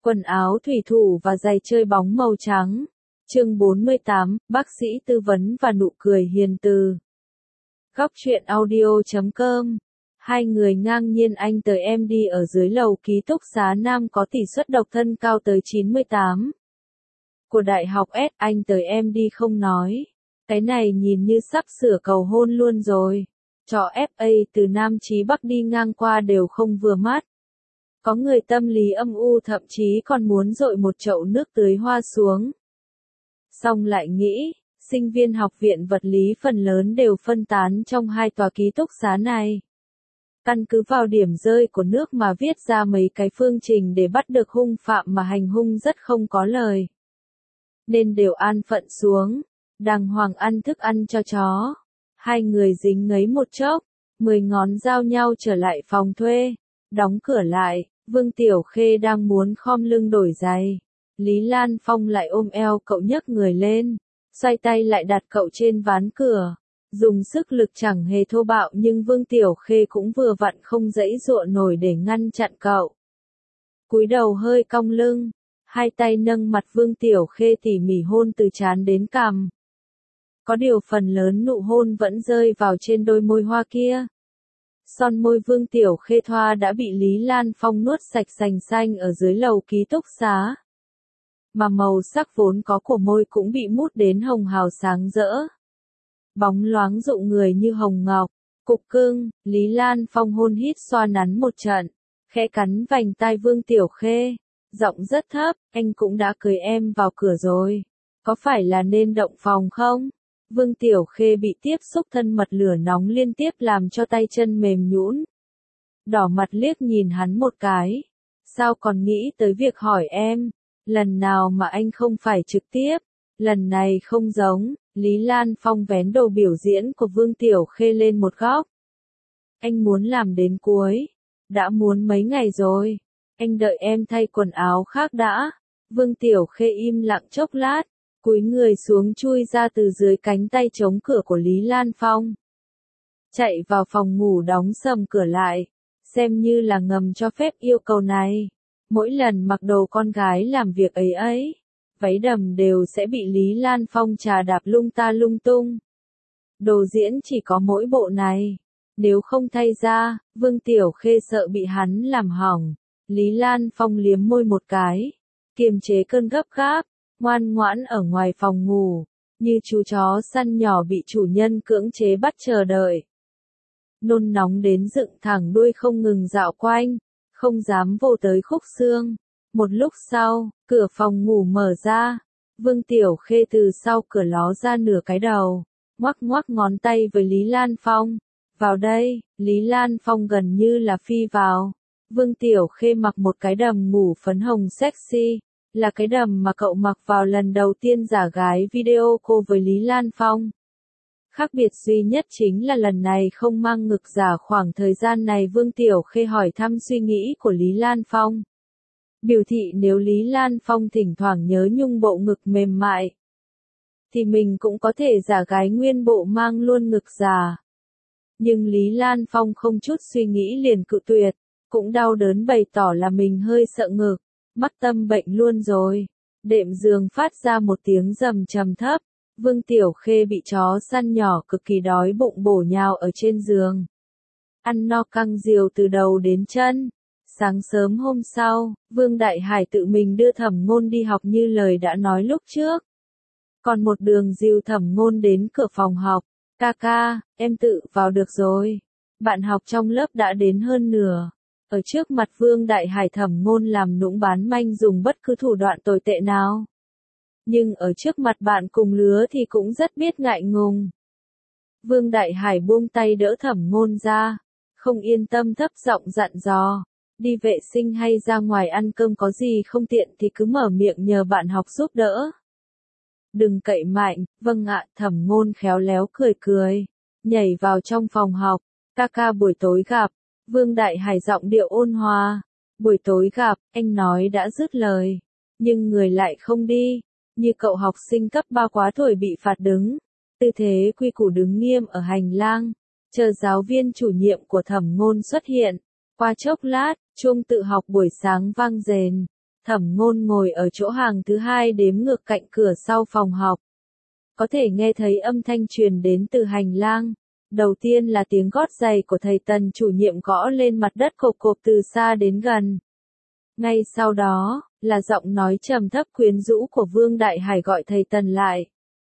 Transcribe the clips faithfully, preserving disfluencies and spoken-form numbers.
Quần áo thủy thủ và giày chơi bóng màu trắng. Chương bốn mươi tám, bác sĩ tư vấn và nụ cười hiền từ. Góc truyện audio chấm com. Hai người ngang nhiên anh tới em đi ở dưới lầu ký túc xá nam có tỷ suất độc thân cao tới chín mươi tám. Của đại học S, anh tới em đi không nói. Cái này nhìn như sắp sửa cầu hôn luôn rồi. Trò ép a từ Nam chí Bắc đi ngang qua đều không vừa mắt. Có người tâm lý âm u thậm chí còn muốn dội một chậu nước tưới hoa xuống. Xong lại nghĩ, sinh viên học viện vật lý phần lớn đều phân tán trong hai tòa ký túc xá này. Căn cứ vào điểm rơi của nước mà viết ra mấy cái phương trình để bắt được hung phạm mà hành hung rất không có lời. Nên đều an phận xuống, đàng hoàng ăn thức ăn cho chó. Hai người dính ngấy một chốc, mười ngón giao nhau trở lại phòng thuê, đóng cửa lại. Vương Tiểu Khê đang muốn khom lưng đổi giày. Lý Lan Phong lại ôm eo cậu nhấc người lên, xoay tay lại đặt cậu trên ván cửa. Dùng sức lực chẳng hề thô bạo nhưng Vương Tiểu Khê cũng vừa vặn không giãy giụa nổi để ngăn chặn cậu. Cúi đầu hơi cong lưng, hai tay nâng mặt Vương Tiểu Khê tỉ mỉ hôn từ trán đến cằm. Có điều phần lớn nụ hôn vẫn rơi vào trên đôi môi hoa kia. Son môi Vương Tiểu Khê thoa đã bị Lý Lan Phong nuốt sạch sành xanh ở dưới lầu ký túc xá. Mà màu sắc vốn có của môi cũng bị mút đến hồng hào sáng rỡ. Bóng loáng rụng người như hồng ngọc, cục cưng, Lý Lan Phong hôn hít xoa nắn một trận, khẽ cắn vành tai Vương Tiểu Khê, giọng rất thấp, anh cũng đã cưới em vào cửa rồi, có phải là nên động phòng không? Vương Tiểu Khê bị tiếp xúc thân mật lửa nóng liên tiếp làm cho tay chân mềm nhũn. Đỏ mặt liếc nhìn hắn một cái. Sao còn nghĩ tới việc hỏi em? Lần nào mà anh không phải trực tiếp? Lần này không giống. Lý Lan Phong vén đầu biểu diễn của Vương Tiểu Khê lên một góc. Anh muốn làm đến cuối. Đã muốn mấy ngày rồi. Anh đợi em thay quần áo khác đã. Vương Tiểu Khê im lặng chốc lát. Cúi người xuống chui ra từ dưới cánh tay chống cửa của Lý Lan Phong. Chạy vào phòng ngủ đóng sầm cửa lại, xem như là ngầm cho phép yêu cầu này. Mỗi lần mặc đồ con gái làm việc ấy ấy, váy đầm đều sẽ bị Lý Lan Phong trà đạp lung ta lung tung. Đồ diễn chỉ có mỗi bộ này. Nếu không thay ra, Vương Tiểu Khê sợ bị hắn làm hỏng. Lý Lan Phong liếm môi một cái, kiềm chế cơn gấp gáp. Ngoan ngoãn ở ngoài phòng ngủ, như chú chó săn nhỏ bị chủ nhân cưỡng chế bắt chờ đợi. Nôn nóng đến dựng thẳng đuôi không ngừng dạo quanh, không dám vô tới khúc xương. Một lúc sau, cửa phòng ngủ mở ra, Vương Tiểu Khê từ sau cửa ló ra nửa cái đầu, ngoắc ngoắc ngón tay với Lý Lan Phong. Vào đây, Lý Lan Phong gần như là phi vào. Vương Tiểu Khê mặc một cái đầm ngủ phấn hồng sexy. Là cái đầm mà cậu mặc vào lần đầu tiên giả gái video cô với Lý Lan Phong. Khác biệt duy nhất chính là lần này không mang ngực giả. Khoảng thời gian này Vương Tiểu Khê hỏi thăm suy nghĩ của Lý Lan Phong. Biểu thị nếu Lý Lan Phong thỉnh thoảng nhớ nhung bộ ngực mềm mại, thì mình cũng có thể giả gái nguyên bộ mang luôn ngực giả. Nhưng Lý Lan Phong không chút suy nghĩ liền cự tuyệt, cũng đau đớn bày tỏ là mình hơi sợ ngực. Mắc tâm bệnh luôn rồi. Đệm giường phát ra một tiếng rầm trầm thấp. Vương Tiểu Khê bị chó săn nhỏ cực kỳ đói bụng bổ nhào ở trên giường. Ăn no căng diều từ đầu đến chân. Sáng sớm hôm sau, Vương Đại Hải tự mình đưa Thẩm Ngôn đi học như lời đã nói lúc trước. Còn một đường dìu Thẩm Ngôn đến cửa phòng học. Ca ca, em tự vào được rồi. Bạn học trong lớp đã đến hơn nửa. Ở trước mặt Vương Đại Hải Thẩm Ngôn làm nũng bán manh dùng bất cứ thủ đoạn tồi tệ nào. Nhưng ở trước mặt bạn cùng lứa thì cũng rất biết ngại ngùng. Vương Đại Hải buông tay đỡ Thẩm Ngôn ra, không yên tâm thấp giọng dặn dò. Đi vệ sinh hay ra ngoài ăn cơm có gì không tiện thì cứ mở miệng nhờ bạn học giúp đỡ. Đừng cậy mạnh, vâng ạ. Thẩm Ngôn khéo léo cười cười, nhảy vào trong phòng học. Ca ca buổi tối gặp. Vương Đại Hải giọng điệu ôn hòa. Buổi tối gặp, anh nói đã dứt lời. Nhưng người lại không đi. Như cậu học sinh cấp ba quá tuổi bị phạt đứng. Tư thế quy củ đứng nghiêm ở hành lang. Chờ giáo viên chủ nhiệm của Thẩm Ngôn xuất hiện. Qua chốc lát, chuông tự học buổi sáng vang rền. Thẩm Ngôn ngồi ở chỗ hàng thứ hai đếm ngược cạnh cửa sau phòng học. Có thể nghe thấy âm thanh truyền đến từ hành lang. Đầu tiên là tiếng gót giày của thầy Tần chủ nhiệm gõ lên mặt đất cộp cộp từ xa đến gần. Ngay sau đó, là giọng nói trầm thấp quyến rũ của Vương Đại Hải gọi thầy Tần lại.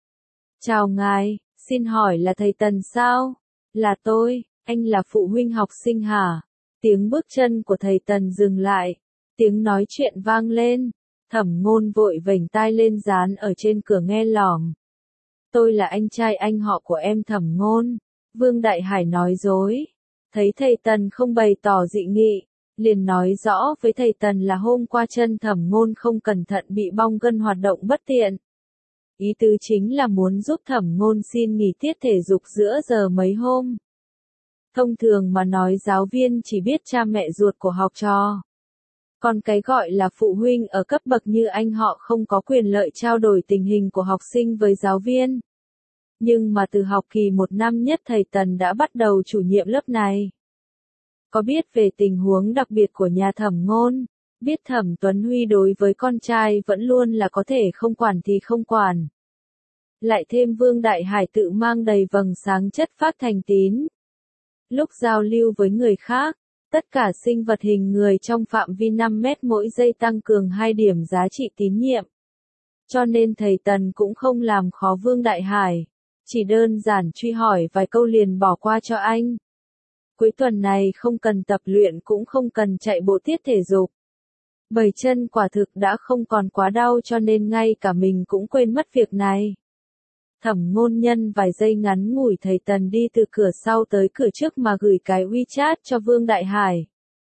Chào ngài, xin hỏi là thầy Tần sao? Là tôi, anh là phụ huynh học sinh hả? Tiếng bước chân của thầy Tần dừng lại. Tiếng nói chuyện vang lên. Thẩm Ngôn vội vểnh tai lên dán ở trên cửa nghe lỏm. Tôi là anh trai anh họ của em Thẩm Ngôn. Vương Đại Hải nói dối. Thấy thầy Tần không bày tỏ dị nghị, liền nói rõ với thầy Tần là hôm qua chân Thẩm Ngôn không cẩn thận bị bong gân hoạt động bất tiện. Ý tứ chính là muốn giúp Thẩm Ngôn xin nghỉ tiết thể dục giữa giờ mấy hôm. Thông thường mà nói giáo viên chỉ biết cha mẹ ruột của học trò. Còn cái gọi là phụ huynh ở cấp bậc như anh họ không có quyền lợi trao đổi tình hình của học sinh với giáo viên. Nhưng mà từ học kỳ một năm nhất thầy Tần đã bắt đầu chủ nhiệm lớp này. Có biết về tình huống đặc biệt của nhà Thẩm Ngôn, biết Thẩm Tuấn Huy đối với con trai vẫn luôn là có thể không quản thì không quản. Lại thêm Vương Đại Hải tự mang đầy vầng sáng chất phát thành tín. Lúc giao lưu với người khác, tất cả sinh vật hình người trong phạm vi năm mét mỗi giây tăng cường hai điểm giá trị tín nhiệm. Cho nên thầy Tần cũng không làm khó Vương Đại Hải, chỉ đơn giản truy hỏi vài câu liền bỏ qua cho anh. Cuối tuần này không cần tập luyện cũng không cần chạy bộ tiết thể dục. Bởi chân quả thực đã không còn quá đau cho nên ngay cả mình cũng quên mất việc này. Thẩm Ngôn nhân vài giây ngắn ngủi thầy Tần đi từ cửa sau tới cửa trước mà gửi cái WeChat cho Vương Đại Hải.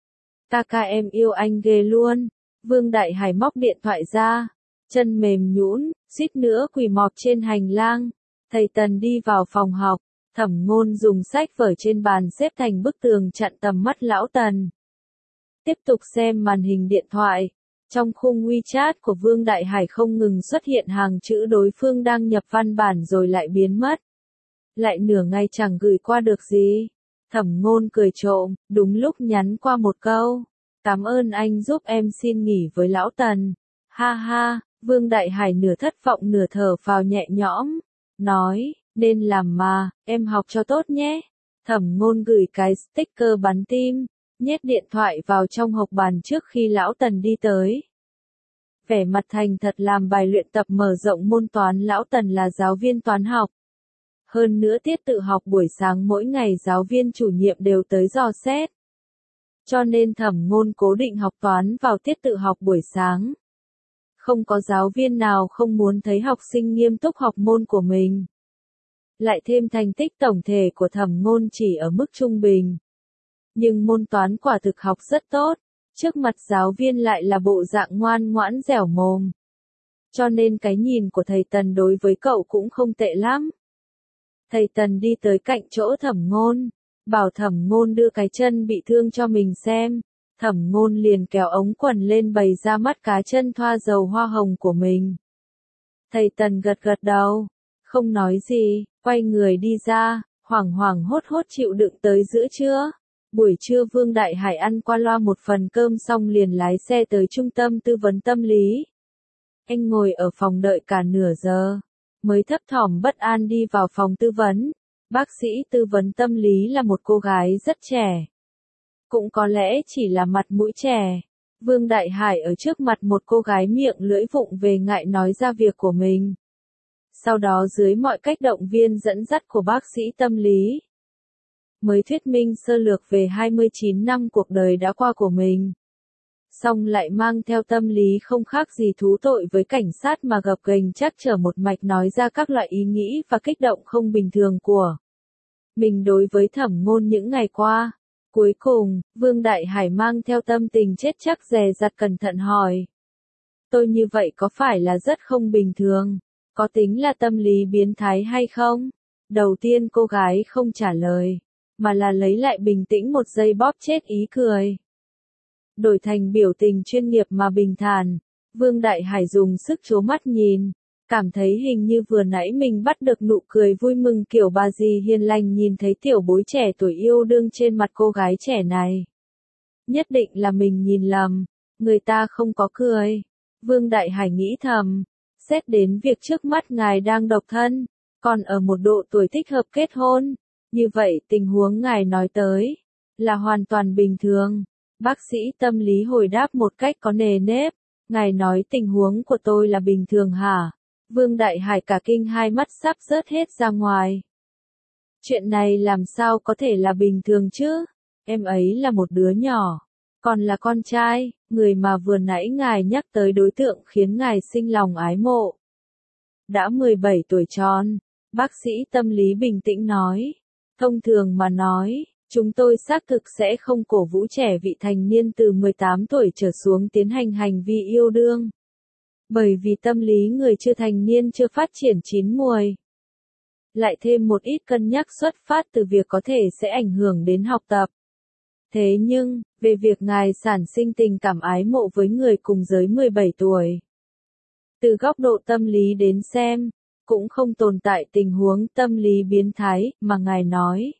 Kaka em yêu anh ghê luôn. Vương Đại Hải móc điện thoại ra, chân mềm nhũn, suýt nữa quỳ mọp trên hành lang. Thầy Tần đi vào phòng học, Thẩm Ngôn dùng sách vở trên bàn xếp thành bức tường chặn tầm mắt lão Tần. Tiếp tục xem màn hình điện thoại. Trong khung WeChat của Vương Đại Hải không ngừng xuất hiện hàng chữ đối phương đang nhập văn bản rồi lại biến mất. Lại nửa ngày chẳng gửi qua được gì. Thẩm Ngôn cười trộm, đúng lúc nhắn qua một câu. Cảm ơn anh giúp em xin nghỉ với lão Tần. Ha ha, Vương Đại Hải nửa thất vọng nửa thở phào nhẹ nhõm. Nói, nên làm mà, em học cho tốt nhé. Thẩm Ngôn gửi cái sticker bắn tim, nhét điện thoại vào trong hộc bàn trước khi lão Tần đi tới. Vẻ mặt thành thật làm bài luyện tập mở rộng môn toán. Lão Tần là giáo viên toán học. Hơn nữa tiết tự học buổi sáng mỗi ngày giáo viên chủ nhiệm đều tới dò xét. Cho nên Thẩm Ngôn cố định học toán vào tiết tự học buổi sáng. Không có giáo viên nào không muốn thấy học sinh nghiêm túc học môn của mình. Lại thêm thành tích tổng thể của Thẩm Ngôn chỉ ở mức trung bình. Nhưng môn toán quả thực học rất tốt, trước mặt giáo viên lại là bộ dạng ngoan ngoãn dẻo mồm. Cho nên cái nhìn của thầy Tần đối với cậu cũng không tệ lắm. Thầy Tần đi tới cạnh chỗ Thẩm Ngôn, bảo Thẩm Ngôn đưa cái chân bị thương cho mình xem. Thẩm Ngôn liền kéo ống quần lên bày ra mắt cá chân thoa dầu hoa hồng của mình. Thầy Tần gật gật đầu, không nói gì, quay người đi ra, hoảng hoảng hốt hốt chịu đựng tới giữa trưa. Buổi trưa Vương Đại Hải ăn qua loa một phần cơm xong liền lái xe tới trung tâm tư vấn tâm lý. Anh ngồi ở phòng đợi cả nửa giờ, mới thấp thỏm bất an đi vào phòng tư vấn. Bác sĩ tư vấn tâm lý là một cô gái rất trẻ. Cũng có lẽ chỉ là mặt mũi trẻ. Vương Đại Hải ở trước mặt một cô gái miệng lưỡi vụng về ngại nói ra việc của mình. Sau đó dưới mọi cách động viên dẫn dắt của bác sĩ tâm lý, mới thuyết minh sơ lược về hai mươi chín năm cuộc đời đã qua của mình. Xong lại mang theo tâm lý không khác gì thú tội với cảnh sát mà gập ghềnh chắc chở một mạch nói ra các loại ý nghĩ và kích động không bình thường của mình đối với Thẩm Ngôn những ngày qua. Cuối cùng, Vương Đại Hải mang theo tâm tình chết chắc dè dặt cẩn thận hỏi. Tôi như vậy có phải là rất không bình thường? Có tính là tâm lý biến thái hay không? Đầu tiên cô gái không trả lời, mà là lấy lại bình tĩnh một giây bóp chết ý cười. Đổi thành biểu tình chuyên nghiệp mà bình thản, Vương Đại Hải dùng sức trố mắt nhìn, cảm thấy hình như vừa nãy mình bắt được nụ cười vui mừng kiểu bà dì hiền lành nhìn thấy tiểu bối trẻ tuổi yêu đương trên mặt cô gái trẻ này. Nhất định là mình nhìn lầm, Người ta không có cười. Vương Đại Hải nghĩ thầm, xét đến việc trước mắt ngài đang độc thân, còn ở một độ tuổi thích hợp kết hôn, như vậy tình huống ngài nói tới, là hoàn toàn bình thường. Bác sĩ tâm lý hồi đáp một cách có nề nếp, ngài nói tình huống của tôi là bình thường hả? Vương Đại Hải cả kinh hai mắt sắp rớt hết ra ngoài. Chuyện này làm sao có thể là bình thường chứ? Em ấy là một đứa nhỏ, còn là con trai, người mà vừa nãy ngài nhắc tới đối tượng khiến ngài sinh lòng ái mộ. Đã mười bảy tuổi tròn, bác sĩ tâm lý bình tĩnh nói. Thông thường mà nói, chúng tôi xác thực sẽ không cổ vũ trẻ vị thành niên từ mười tám tuổi trở xuống tiến hành hành vi yêu đương. Bởi vì tâm lý người chưa thành niên chưa phát triển chín muồi. Lại thêm một ít cân nhắc xuất phát từ việc có thể sẽ ảnh hưởng đến học tập. Thế nhưng, về việc ngài sản sinh tình cảm ái mộ với người cùng giới mười bảy tuổi. Từ góc độ tâm lý đến xem, cũng không tồn tại tình huống tâm lý biến thái mà ngài nói.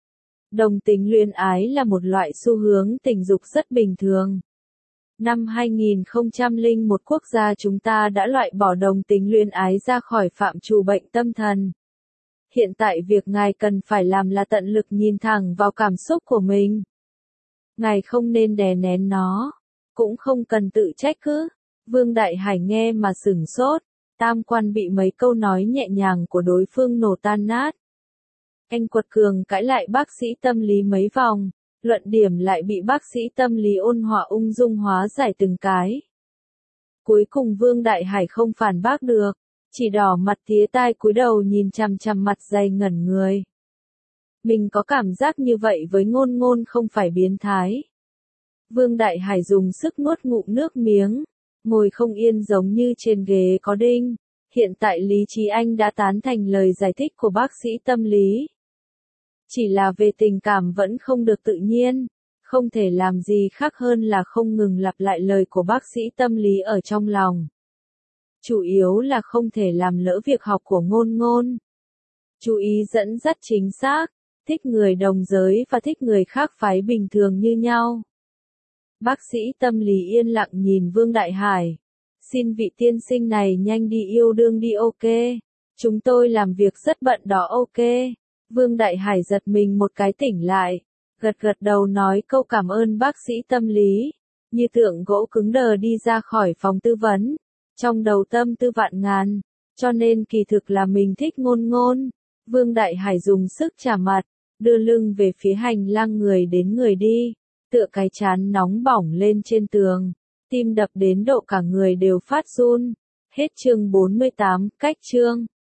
Đồng tính luyến ái là một loại xu hướng tình dục rất bình thường. Năm hai nghìn không trăm lẻ một quốc gia chúng ta đã loại bỏ đồng tính luyến ái ra khỏi phạm trù bệnh tâm thần. Hiện tại việc ngài cần phải làm là tận lực nhìn thẳng vào cảm xúc của mình. Ngài không nên đè nén nó, cũng không cần tự trách cứ. Vương Đại Hải nghe mà sửng sốt, tam quan bị mấy câu nói nhẹ nhàng của đối phương nổ tan nát. Anh quật cường cãi lại bác sĩ tâm lý mấy vòng, luận điểm lại bị bác sĩ tâm lý ôn hòa ung dung hóa giải từng cái. Cuối cùng Vương Đại Hải không phản bác được, chỉ đỏ mặt tía tai cúi đầu nhìn chằm chằm mặt dày ngẩn người. Mình có cảm giác như vậy với Ngôn Ngôn không phải biến thái. Vương Đại Hải dùng sức nuốt ngụm nước miếng, ngồi không yên giống như trên ghế có đinh. Hiện tại lý trí anh đã tán thành lời giải thích của bác sĩ tâm lý. Chỉ là về tình cảm vẫn không được tự nhiên, không thể làm gì khác hơn là không ngừng lặp lại lời của bác sĩ tâm lý ở trong lòng. Chủ yếu là không thể làm lỡ việc học của Ngôn Ngôn. Chú ý dẫn dắt chính xác, thích người đồng giới và thích người khác phái bình thường như nhau. Bác sĩ tâm lý yên lặng nhìn Vương Đại Hải. Xin vị tiên sinh này nhanh đi yêu đương đi ok. Chúng tôi làm việc rất bận đó ok. Vương Đại Hải giật mình một cái tỉnh lại. Gật gật đầu nói câu cảm ơn bác sĩ tâm lý. Như tượng gỗ cứng đờ đi ra khỏi phòng tư vấn. Trong đầu tâm tư vạn ngàn. Cho nên kỳ thực là mình thích Ngôn Ngôn. Vương Đại Hải dùng sức chà mặt. Đưa lưng về phía hành lang người đến người đi. Tựa cái chán nóng bỏng lên trên tường. Tim đập đến độ cả người đều phát run. Hết chương bốn mươi tám, cách chương.